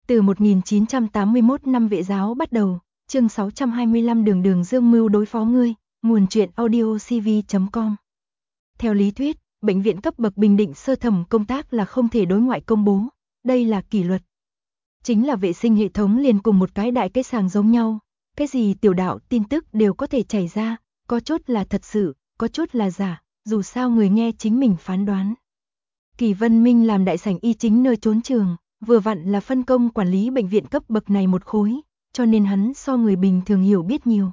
Từ 1981 năm Vệ giáo bắt đầu, chương 625 đường đường dương mưu đối phó ngươi, nguồn truyện audiocv.com. Theo lý thuyết, bệnh viện cấp bậc Bình Định sơ thẩm công tác là không thể đối ngoại công bố, đây là kỷ luật. Chính là vệ sinh hệ thống liền cùng một cái đại cái sàng giống nhau, cái gì tiểu đạo tin tức đều có thể chảy ra, có chút là thật sự, có chút là giả, dù sao người nghe chính mình phán đoán. Kỳ Vân Minh làm đại sảnh y chính nơi trốn trường, vừa vặn là phân công quản lý bệnh viện cấp bậc này một khối, cho nên hắn so người bình thường hiểu biết nhiều.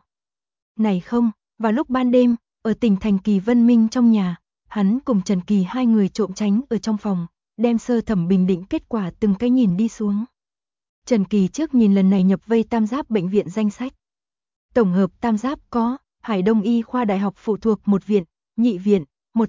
Này không, vào lúc ban đêm, ở tỉnh thành Kỳ Vân Minh trong nhà, hắn cùng Trần Kỳ hai người trộm tránh ở trong phòng, đem sơ thẩm bình định kết quả từng cái nhìn đi xuống. Trần Kỳ trước nhìn lần này nhập vây tam giáp bệnh viện danh sách. Tổng hợp tam giáp có Hải Đông Y khoa Đại học phụ thuộc một viện, nhị viện,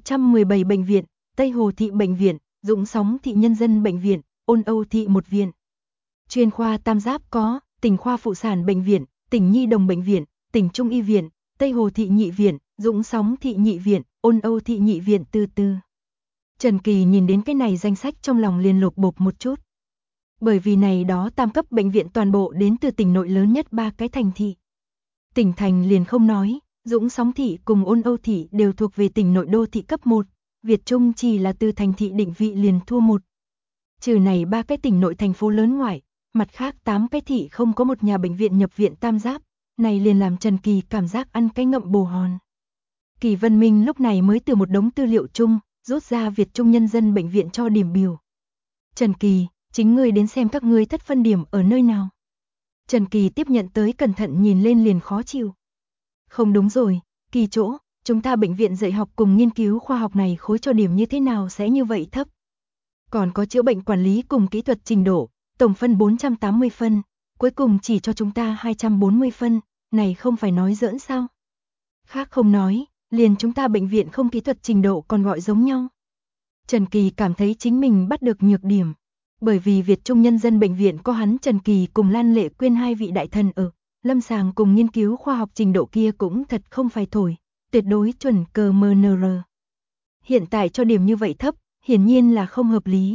117 bệnh viện, Tây Hồ Thị bệnh viện, Dũng Sóng Thị Nhân dân bệnh viện, Ôn Âu Thị một viện. Chuyên khoa tam giáp có Tỉnh khoa phụ sản bệnh viện, Tỉnh Nhi đồng bệnh viện, Tỉnh Trung y viện, Tây Hồ Thị nhị viện, Dũng Sóng Thị nhị viện, Ôn Âu Thị nhị viện từ từ. Trần Kỳ nhìn đến cái này danh sách trong lòng liền lột bột một chút. Bởi vì này đó tam cấp bệnh viện toàn bộ đến từ tỉnh nội lớn nhất 3 cái thành thị. Tỉnh thành liền không nói, Dũng Sóng Thị cùng Ôn Âu Thị đều thuộc về tỉnh nội đô thị cấp 1, Việt Trung chỉ là từ thành thị định vị liền thua 1. Trừ này 3 cái tỉnh nội thành phố lớn ngoại, mặt khác 8 cái thị không có một nhà bệnh viện nhập viện tam giáp, này liền làm Trần Kỳ cảm giác ăn cái ngậm bồ hòn. Kỳ Vân Minh lúc này mới từ một đống tư liệu chung, rút ra Việt Trung Nhân dân bệnh viện cho điểm biểu. Trần Kỳ, chính ngươi đến xem các ngươi thất phân điểm ở nơi nào. Trần Kỳ tiếp nhận tới cẩn thận nhìn lên liền khó chịu. Không đúng rồi, Kỳ chỗ, chúng ta bệnh viện dạy học cùng nghiên cứu khoa học này khối cho điểm như thế nào sẽ như vậy thấp. Còn có chữa bệnh quản lý cùng kỹ thuật trình độ, tổng phân 480 phân, cuối cùng chỉ cho chúng ta 240 phân, này không phải nói giỡn sao? Khác không nói, liền chúng ta bệnh viện không kỹ thuật trình độ còn gọi giống nhau. Trần Kỳ cảm thấy chính mình bắt được nhược điểm, bởi vì Việt Trung Nhân dân bệnh viện có hắn Trần Kỳ cùng Lan Lệ Quyên hai vị đại thần ở, lâm sàng cùng nghiên cứu khoa học trình độ kia cũng thật không phải thổi, tuyệt đối chuẩn cờ MNR. Hiện tại cho điểm như vậy thấp, hiển nhiên là không hợp lý.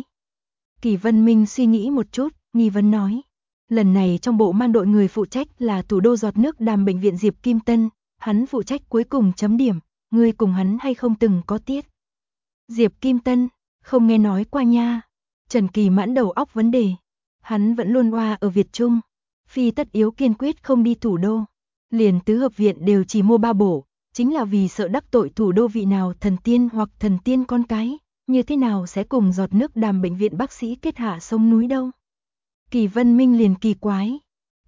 Kỳ Vân Minh suy nghĩ một chút, nghi vấn nói. Lần này trong bộ mang đội người phụ trách là thủ đô giọt nước đàm bệnh viện Diệp Kim Tân, hắn phụ trách cuối cùng chấm điểm, ngươi cùng hắn hay không từng có tiết. Diệp Kim Tân, không nghe nói qua nha. Trần Kỳ mãn đầu óc vấn đề. Hắn vẫn luôn oa ở Việt Trung, phi tất yếu kiên quyết không đi thủ đô. Liền tứ hợp viện đều chỉ mua 3 bổ, chính là vì sợ đắc tội thủ đô vị nào thần tiên hoặc thần tiên con cái, như thế nào sẽ cùng giọt nước đàm bệnh viện bác sĩ kết hạ sông núi đâu. Kỳ Vân Minh liền kỳ quái.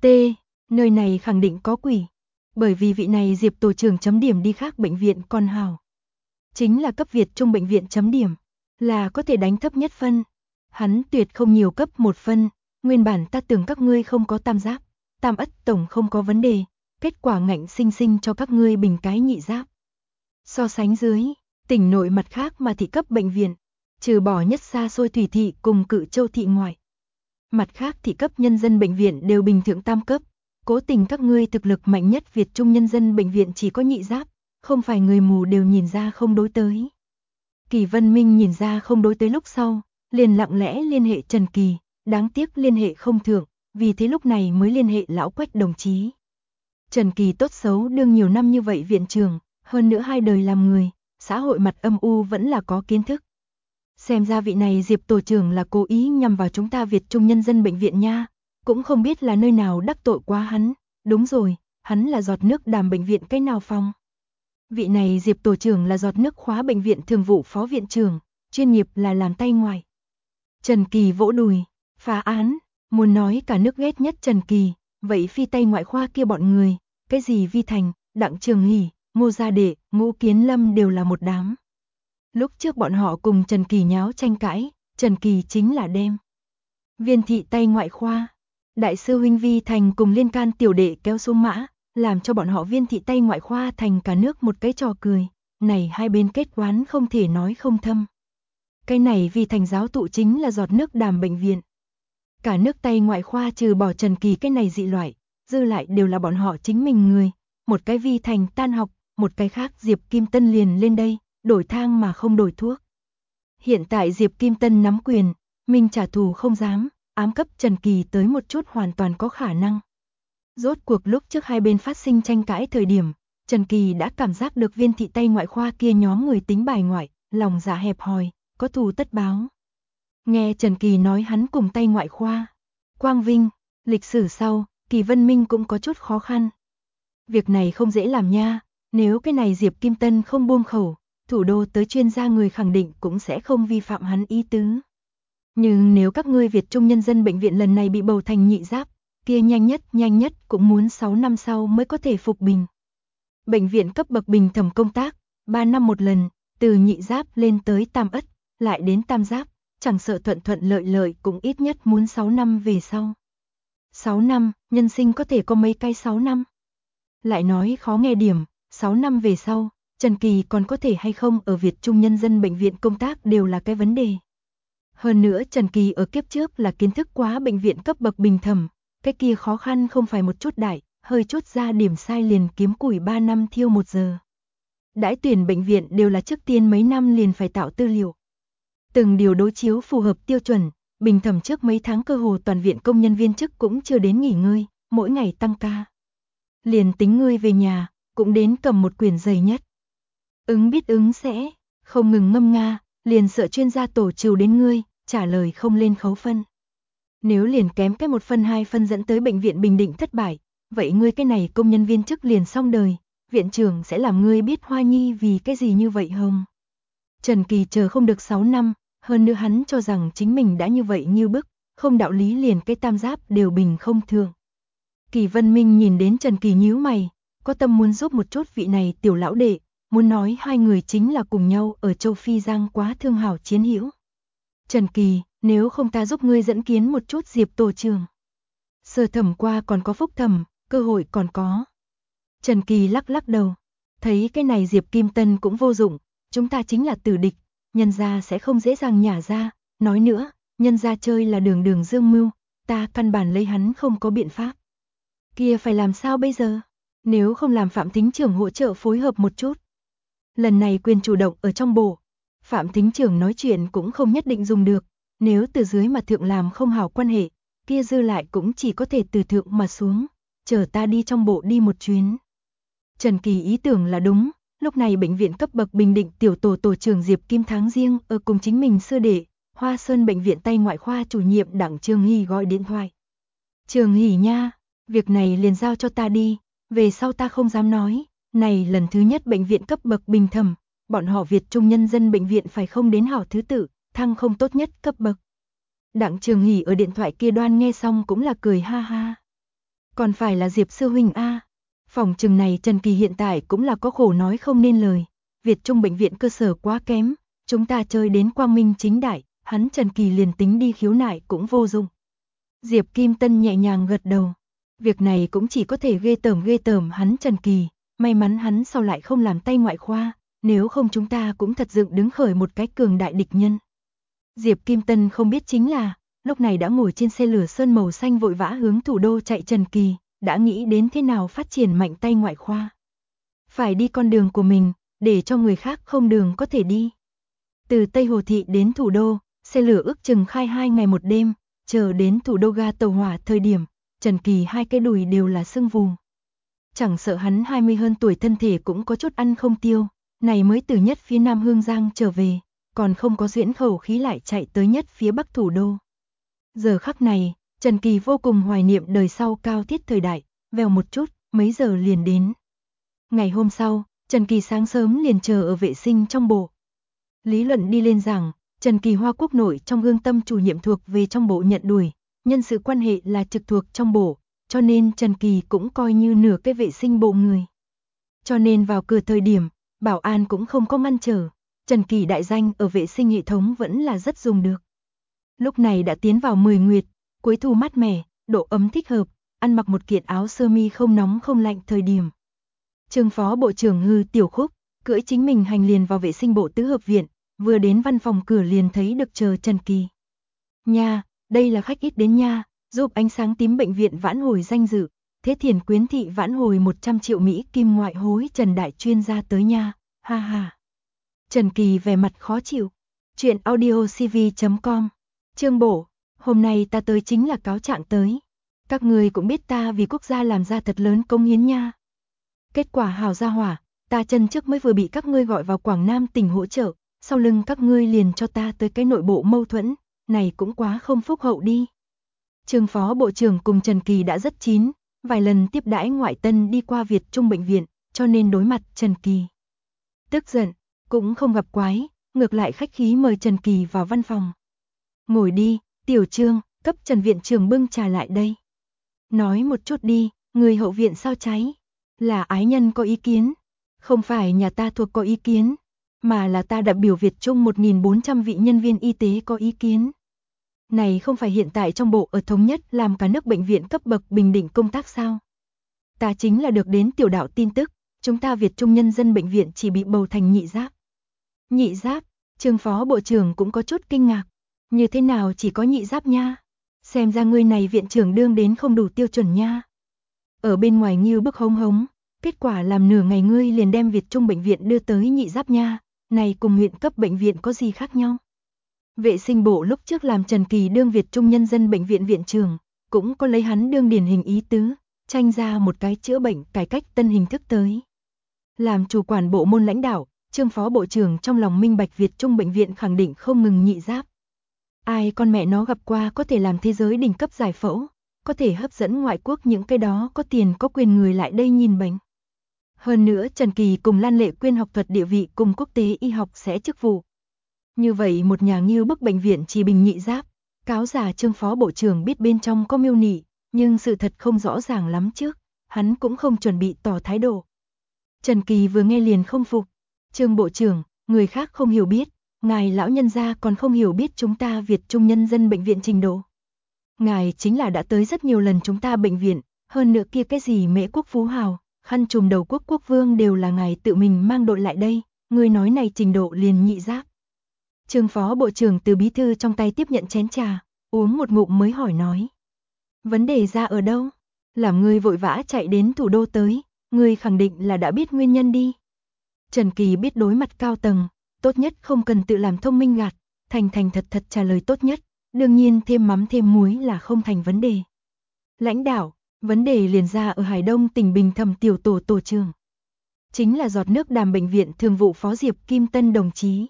Nơi này khẳng định có quỷ, bởi vì vị này Diệp tổ trưởng chấm điểm đi khác bệnh viện còn hào. Chính là cấp Việt Trung bệnh viện chấm điểm, là có thể đánh thấp nhất phân. Hắn tuyệt không nhiều cấp 1 phân, nguyên bản ta tưởng các ngươi không có tam giáp, tam ất tổng không có vấn đề, kết quả ngạnh sinh sinh cho các ngươi bình cái nhị giáp. So sánh dưới, tỉnh nội mặt khác mà thị cấp bệnh viện, trừ bỏ nhất xa xôi Thủy Thị cùng Cự Châu Thị ngoại. Mặt khác thị cấp nhân dân bệnh viện đều bình thường tam cấp, cố tình các ngươi thực lực mạnh nhất Việt Trung Nhân dân bệnh viện chỉ có nhị giáp, không phải người mù đều nhìn ra không đối tới. Kỳ Vân Minh nhìn ra không đối tới lúc sau, liền lặng lẽ liên hệ Trần Kỳ, đáng tiếc liên hệ không thượng, vì thế lúc này mới liên hệ lão Quách đồng chí. Trần Kỳ tốt xấu đương nhiều năm như vậy viện trưởng, hơn nữa 2 đời làm người, xã hội mặt âm u vẫn là có kiến thức. Xem ra vị này Diệp tổ trưởng là cố ý nhằm vào chúng ta Việt Trung Nhân dân bệnh viện nha, cũng không biết là nơi nào đắc tội quá hắn, đúng rồi, hắn là giọt nước đàm bệnh viện cái nào phòng. Vị này Diệp tổ trưởng là giọt nước khóa bệnh viện thường vụ phó viện trưởng, chuyên nghiệp là làm tay ngoài. Trần Kỳ vỗ đùi, phá án, muốn nói cả nước ghét nhất Trần Kỳ, vậy phi tay ngoại khoa kia bọn người, cái gì Vi Thành, Đặng Trường Hỷ, Ngô Gia Đệ, Ngũ Kiến Lâm đều là một đám. Lúc trước bọn họ cùng Trần Kỳ nháo tranh cãi, Trần Kỳ chính là đem Viên thị tay ngoại khoa, đại sư huynh Vi Thành cùng liên can tiểu đệ kéo xuống mã, làm cho bọn họ Viên thị tay ngoại khoa thành cả nước một cái trò cười, này hai bên kết oán không thể nói không thâm. Cái này Vi Thành giáo tụ chính là giọt nước đàm bệnh viện. Cả nước tay ngoại khoa trừ bỏ Trần Kỳ cái này dị loại, dư lại đều là bọn họ chính mình người, một cái Vi Thành tan học, một cái khác Diệp Kim Tân liền lên đây, đổi thang mà không đổi thuốc. Hiện tại Diệp Kim Tân nắm quyền, mình trả thù không dám, ám cấp Trần Kỳ tới một chút hoàn toàn có khả năng. Rốt cuộc lúc trước hai bên phát sinh tranh cãi thời điểm, Trần Kỳ đã cảm giác được Viên thị Tây ngoại khoa kia nhóm người tính bài ngoại, lòng dạ hẹp hòi, có thù tất báo. Nghe Trần Kỳ nói hắn cùng Tây ngoại khoa, quang vinh, lịch sử sau, Kỳ Vân Minh cũng có chút khó khăn. Việc này không dễ làm nha, nếu cái này Diệp Kim Tân không buông khẩu, thủ đô tới chuyên gia người khẳng định cũng sẽ không vi phạm hắn ý tứ. Nhưng nếu các ngươi Việt Trung Nhân dân bệnh viện lần này bị bầu thành nhị giáp, kia nhanh nhất cũng muốn 6 năm sau mới có thể phục bình. Bệnh viện cấp bậc bình thẩm công tác, 3 năm một lần, từ nhị giáp lên tới tam ất, lại đến tam giáp, chẳng sợ thuận lợi cũng ít nhất muốn 6 năm về sau. 6 năm, nhân sinh có thể có mấy cái 6 năm. Lại nói khó nghe điểm, 6 năm về sau, Trần Kỳ còn có thể hay không ở Việt Trung Nhân dân bệnh viện công tác đều là cái vấn đề. Hơn nữa Trần Kỳ ở kiếp trước là kiến thức quá bệnh viện cấp bậc bình thẩm, cái kia khó khăn không phải một chút đại, hơi chút ra điểm sai liền kiếm củi 3 năm thiêu 1 giờ. Đãi tuyển bệnh viện đều là trước tiên mấy năm liền phải tạo tư liệu. Từng điều đối chiếu phù hợp tiêu chuẩn, bình thẩm trước mấy tháng cơ hồ toàn viện công nhân viên chức cũng chưa đến nghỉ ngơi, mỗi ngày tăng ca. Liền tính ngươi về nhà, cũng đến cầm một quyển dày nhất. Ứng biết ứng sẽ, không ngừng ngâm nga, liền sợ chuyên gia tổ trừu đến ngươi, trả lời không lên khấu phân. Nếu liền kém cái 1 phân 2 phân dẫn tới bệnh viện Bình Định thất bại, vậy ngươi cái này công nhân viên chức liền xong đời, viện trưởng sẽ làm ngươi biết Hoa Nhi vì cái gì như vậy không? Trần Kỳ chờ không được 6 năm, hơn nữa hắn cho rằng chính mình đã như vậy như bức, không đạo lý liền cái tam giáp đều bình không thượng. Kỳ Vân Minh nhìn đến Trần Kỳ nhíu mày, có tâm muốn giúp một chút vị này tiểu lão đệ, muốn nói hai người chính là cùng nhau ở châu Phi Giang quá thương hảo chiến hữu. Trần Kỳ, nếu không ta giúp ngươi dẫn kiến một chút Diệp tổ trưởng. Sơ thẩm qua còn có phúc thẩm, cơ hội còn có. Trần Kỳ lắc đầu, thấy cái này Diệp Kim Tân cũng vô dụng, chúng ta chính là tử địch, nhân gia sẽ không dễ dàng nhả ra, nói nữa, nhân gia chơi là đường dương mưu, ta căn bản lấy hắn không có biện pháp. Kia phải làm sao bây giờ? Nếu không làm Phạm Thính trưởng hỗ trợ phối hợp một chút. Lần này quyền chủ động ở trong bộ, Phạm Thính trưởng nói chuyện cũng không nhất định dùng được, nếu từ dưới mà thượng làm không hảo quan hệ, kia dư lại cũng chỉ có thể từ thượng mà xuống, chờ ta đi trong bộ đi một chuyến. Trần Kỳ ý tưởng là đúng, lúc này bệnh viện cấp bậc Bình Định tiểu tổ trưởng Diệp Kim tháng riêng ở cùng chính mình sư đệ, Hoa Sơn bệnh viện Tây ngoại khoa chủ nhiệm Đặng Trường Hỷ gọi điện thoại. Trường Hỷ nha, việc này liền giao cho ta đi, về sau ta không dám nói, này lần thứ nhất bệnh viện cấp bậc bình thẩm, bọn họ Việt Trung Nhân dân bệnh viện phải không đến hảo thứ tự, thăng không tốt nhất cấp bậc. Đặng Trường Hỷ ở điện thoại kia đoan nghe xong cũng là cười ha ha. Còn phải là Diệp sư huynh a. Phòng chừng này Trần Kỳ hiện tại cũng là có khổ nói không nên lời, Việt Trung bệnh viện cơ sở quá kém, chúng ta chơi đến quang minh chính đại, hắn Trần Kỳ liền tính đi khiếu nại cũng vô dụng. Diệp Kim Tân nhẹ nhàng gật đầu, việc này cũng chỉ có thể ghê tởm hắn Trần Kỳ, may mắn hắn sau lại không làm tay ngoại khoa, nếu không chúng ta cũng thật dựng đứng khởi một cái cường đại địch nhân. Diệp Kim Tân không biết chính là, lúc này đã ngồi trên xe lửa sơn màu xanh vội vã hướng thủ đô chạy Trần Kỳ, đã nghĩ đến thế nào phát triển mạnh tay ngoại khoa. Phải đi con đường của mình, để cho người khác không đường có thể đi. Từ Tây Hồ Thị đến thủ đô, xe lửa ước chừng khai 2 ngày 1 đêm, chờ đến thủ đô ga tàu hỏa thời điểm, Trần Kỳ hai cái đùi đều là sưng vù. Chẳng sợ hắn 20 hơn tuổi thân thể cũng có chút ăn không tiêu, này mới từ nhất phía Nam Hương Giang trở về, còn không có duyễn khẩu khí lại chạy tới nhất phía Bắc thủ đô. Giờ khắc này, Trần Kỳ vô cùng hoài niệm đời sau cao thiết thời đại, vèo một chút, mấy giờ liền đến. Ngày hôm sau, Trần Kỳ sáng sớm liền chờ ở vệ sinh trong bộ. Lý luận đi lên rằng, Trần Kỳ Hoa Quốc nội trong Hương Tâm chủ nhiệm thuộc về trong bộ nhận đuổi, nhân sự quan hệ là trực thuộc trong bộ, cho nên Trần Kỳ cũng coi như nửa cái vệ sinh bộ người. Cho nên vào cửa thời điểm, bảo an cũng không có ngăn trở, Trần Kỳ đại danh ở vệ sinh hệ thống vẫn là rất dùng được. Lúc này đã tiến vào 10 nguyệt, cuối thu mát mẻ, độ ấm thích hợp, ăn mặc một kiện áo sơ mi không nóng không lạnh thời điểm. Trương phó bộ trưởng Hư Tiểu Khúc, cưỡi chính mình hành liền vào vệ sinh bộ tứ hợp viện, vừa đến văn phòng cửa liền thấy được chờ Trần Kỳ. Nha, đây là khách ít đến nha, giúp ánh sáng tím bệnh viện vãn hồi danh dự, Thế Thiền Quyến thị vãn hồi 100 triệu Mỹ kim ngoại hối Trần đại chuyên gia tới nha, ha ha. Trần Kỳ vẻ mặt khó chịu. Chuyện audiocv.com. Chương bổ. Hôm nay ta tới chính là cáo trạng tới. Các ngươi cũng biết ta vì quốc gia làm ra thật lớn công hiến nha. Kết quả hào gia hỏa, ta chân trước mới vừa bị các ngươi gọi vào Quảng Nam tỉnh hỗ trợ, sau lưng các ngươi liền cho ta tới cái nội bộ mâu thuẫn, này cũng quá không phúc hậu đi. Trương Phó Bộ trưởng cùng Trần Kỳ đã rất chín, vài lần tiếp đãi ngoại tân đi qua Việt Trung bệnh viện, cho nên đối mặt Trần Kỳ. Tức giận, cũng không gặp quái, ngược lại khách khí mời Trần Kỳ vào văn phòng. Ngồi đi, Tiểu Trương, cấp Trần viện trưởng bưng trà lại đây. Nói một chút đi, người hậu viện sao cháy? Là ái nhân có ý kiến? Không phải nhà ta thuộc có ý kiến, mà là ta đại biểu Việt Trung 1.400 vị nhân viên y tế có ý kiến. Này không phải hiện tại trong bộ ở Thống Nhất làm cả nước bệnh viện cấp bậc bình định công tác sao? Ta chính là được đến tiểu đạo tin tức, chúng ta Việt Trung nhân dân bệnh viện chỉ bị bầu thành nhị giáp. Nhị giáp, Trương Phó Bộ trưởng cũng có chút kinh ngạc. Như thế nào chỉ có nhị giáp nha? Xem ra người này viện trưởng đương đến không đủ tiêu chuẩn nha. Ở bên ngoài nghiêu bức hống hống, kết quả làm nửa ngày ngươi liền đem Việt Trung bệnh viện đưa tới nhị giáp nha, này cùng huyện cấp bệnh viện có gì khác nhau? Vệ sinh bộ lúc trước làm Trần Kỳ đương Việt Trung nhân dân bệnh viện viện trưởng, cũng có lấy hắn đương điển hình ý tứ, tranh ra một cái chữa bệnh cải cách tân hình thức tới. Làm chủ quản bộ môn lãnh đạo, Trương Phó Bộ trưởng trong lòng minh bạch Việt Trung bệnh viện khẳng định không ngừng nhị giáp. Ai con mẹ nó gặp qua có thể làm thế giới đỉnh cấp giải phẫu, có thể hấp dẫn ngoại quốc những cái đó có tiền có quyền người lại đây nhìn bệnh. Hơn nữa Trần Kỳ cùng Lan Lệ Quyên học thuật địa vị cùng quốc tế y học sẽ chức vụ. Như vậy một nhà nghiêu bức bệnh viện chỉ bình nhị giáp, cáo giả Trương Phó Bộ trưởng biết bên trong có mưu nị, nhưng sự thật không rõ ràng lắm trước, hắn cũng không chuẩn bị tỏ thái độ. Trần Kỳ vừa nghe liền không phục, Trương Bộ trưởng, người khác không hiểu biết, ngài lão nhân gia còn không hiểu biết chúng ta Việt Trung nhân dân bệnh viện trình độ. Ngài chính là đã tới rất nhiều lần chúng ta bệnh viện, hơn nữa kia cái gì Mễ Quốc Phú Hào, khăn trùm đầu quốc quốc vương đều là ngài tự mình mang đội lại đây, người nói này trình độ liền nhị giáp. Trương Phó Bộ trưởng từ bí thư trong tay tiếp nhận chén trà, uống một ngụm mới hỏi nói. Vấn đề ra ở đâu? Làm ngươi vội vã chạy đến thủ đô tới, ngươi khẳng định là đã biết nguyên nhân đi. Trần Kỳ biết đối mặt cao tầng, tốt nhất không cần tự làm thông minh gạt, thành thật thật trả lời tốt nhất, đương nhiên thêm mắm thêm muối là không thành vấn đề. Lãnh đạo, vấn đề liền ra ở Hải Đông tỉnh Bình Thẩm tiểu tổ tổ trưởng. Chính là giọt nước Đàm bệnh viện thường vụ phó Diệp Kim Tân đồng chí.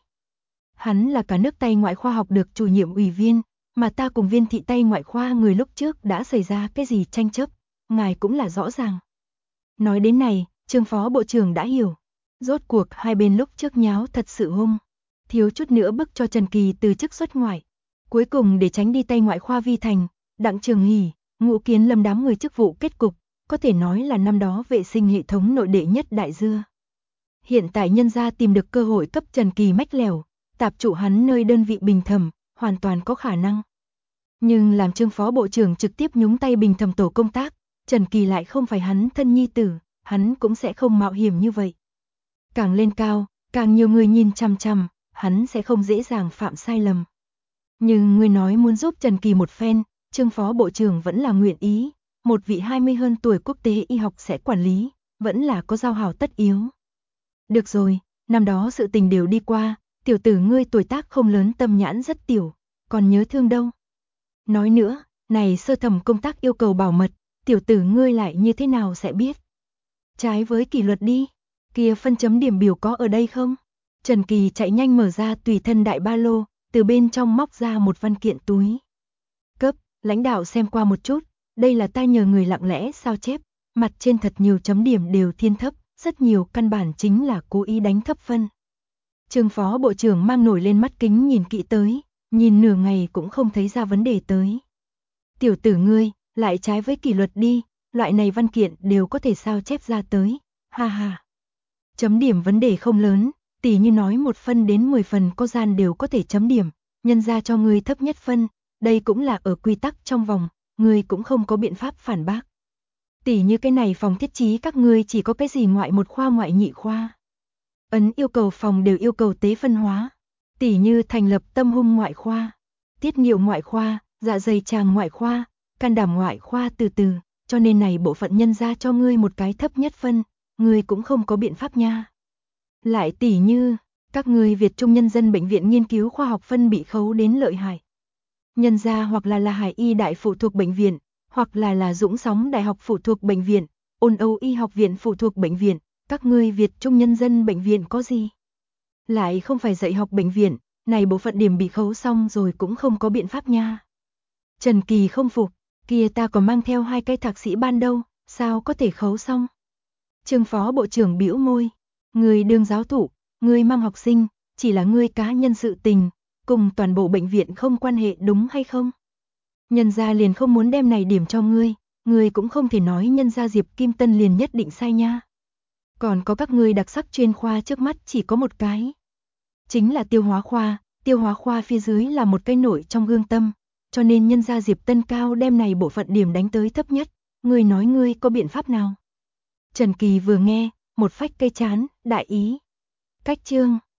Hắn là cả nước Tây ngoại khoa học được chủ nhiệm ủy viên, mà ta cùng viên thị Tây ngoại khoa người lúc trước đã xảy ra cái gì tranh chấp, ngài cũng là rõ ràng. Nói đến này, Trương Phó Bộ trưởng đã hiểu. Rốt cuộc hai bên lúc trước nháo thật sự hung, thiếu chút nữa bức cho Trần Kỳ từ chức xuất ngoại. Cuối cùng để tránh đi Tây ngoại khoa vi thành, Đặng Trường Hỷ, Ngũ Kiến Lâm đám người chức vụ kết cục, có thể nói là năm đó vệ sinh hệ thống nội đệ nhất đại dưa. Hiện tại nhân gia tìm được cơ hội cấp Trần Kỳ mách lèo, tạp trụ hắn nơi đơn vị bình thẩm, hoàn toàn có khả năng. Nhưng làm Trương Phó Bộ trưởng trực tiếp nhúng tay bình thẩm tổ công tác, Trần Kỳ lại không phải hắn thân nhi tử, hắn cũng sẽ không mạo hiểm như vậy. Càng lên cao, càng nhiều người nhìn chằm chằm, hắn sẽ không dễ dàng phạm sai lầm. Nhưng người nói muốn giúp Trần Kỳ một phen, Trương Phó Bộ trưởng vẫn là nguyện ý, một vị 20 hơn tuổi quốc tế y học sẽ quản lý, vẫn là có giao hảo tất yếu. Được rồi, năm đó sự tình đều đi qua, tiểu tử ngươi tuổi tác không lớn tâm nhãn rất tiểu, còn nhớ thương đâu. Nói nữa, này sơ thẩm công tác yêu cầu bảo mật, tiểu tử ngươi lại như thế nào sẽ biết. Trái với kỷ luật đi, kia phân chấm điểm biểu có ở đây không? Trần Kỳ chạy nhanh mở ra tùy thân đại ba lô, từ bên trong móc ra một văn kiện túi. Cấp, lãnh đạo xem qua một chút, đây là ta nhờ người lặng lẽ sao chép, mặt trên thật nhiều chấm điểm đều thiên thấp, rất nhiều căn bản chính là cố ý đánh thấp phân. Trương Phó Bộ trưởng mang nổi lên mắt kính nhìn kỹ tới, nhìn nửa ngày cũng không thấy ra vấn đề tới. Tiểu tử ngươi, lại trái với kỷ luật đi, loại này văn kiện đều có thể sao chép ra tới, ha ha. Chấm điểm vấn đề không lớn, tỉ như nói 1 phân đến 10 phần có gian đều có thể chấm điểm, nhân ra cho ngươi thấp nhất phân, đây cũng là ở quy tắc trong vòng, ngươi cũng không có biện pháp phản bác. Tỉ như cái này phòng thiết trí các ngươi chỉ có cái gì ngoại một khoa ngoại nhị khoa. Ấn yêu cầu phòng đều yêu cầu tế phân hóa, tỉ như thành lập tâm hung ngoại khoa, tiết niệu ngoại khoa, dạ dày tràng ngoại khoa, can đảm ngoại khoa từ từ, cho nên này bộ phận nhân ra cho ngươi một cái thấp nhất phân, ngươi cũng không có biện pháp nha. Lại tỉ như, các ngươi Việt Trung nhân dân bệnh viện nghiên cứu khoa học phân bị khấu đến lợi hại. Nhân gia hoặc là Hải Y Đại phụ thuộc bệnh viện, hoặc là Dũng Sóng Đại học phụ thuộc bệnh viện, Ôn Âu Y học viện phụ thuộc bệnh viện, các ngươi Việt Trung Nhân dân bệnh viện có gì? Lại không phải dạy học bệnh viện, này bộ phận điểm bị khấu xong rồi cũng không có biện pháp nha. Trần Kỳ không phục, kia ta còn mang theo 2 cái thạc sĩ ban đâu, sao có thể khấu xong? Trương phó bộ trưởng bĩu môi, người đương giáo thụ, người mang học sinh, chỉ là ngươi cá nhân sự tình, cùng toàn bộ bệnh viện không quan hệ đúng hay không? Nhân gia liền không muốn đem này điểm cho ngươi cũng không thể nói nhân gia Diệp Kim Tân liền nhất định sai nha. Còn có các ngươi đặc sắc chuyên khoa trước mắt chỉ có một cái. Chính là tiêu hóa khoa phía dưới là một cái nổi trong gương tâm, cho nên nhân gia Diệp Tân Cao đem này bộ phận điểm đánh tới thấp nhất, ngươi nói ngươi có biện pháp nào? Trần Kỳ vừa nghe, một phách cây chán, đại ý. Cách chương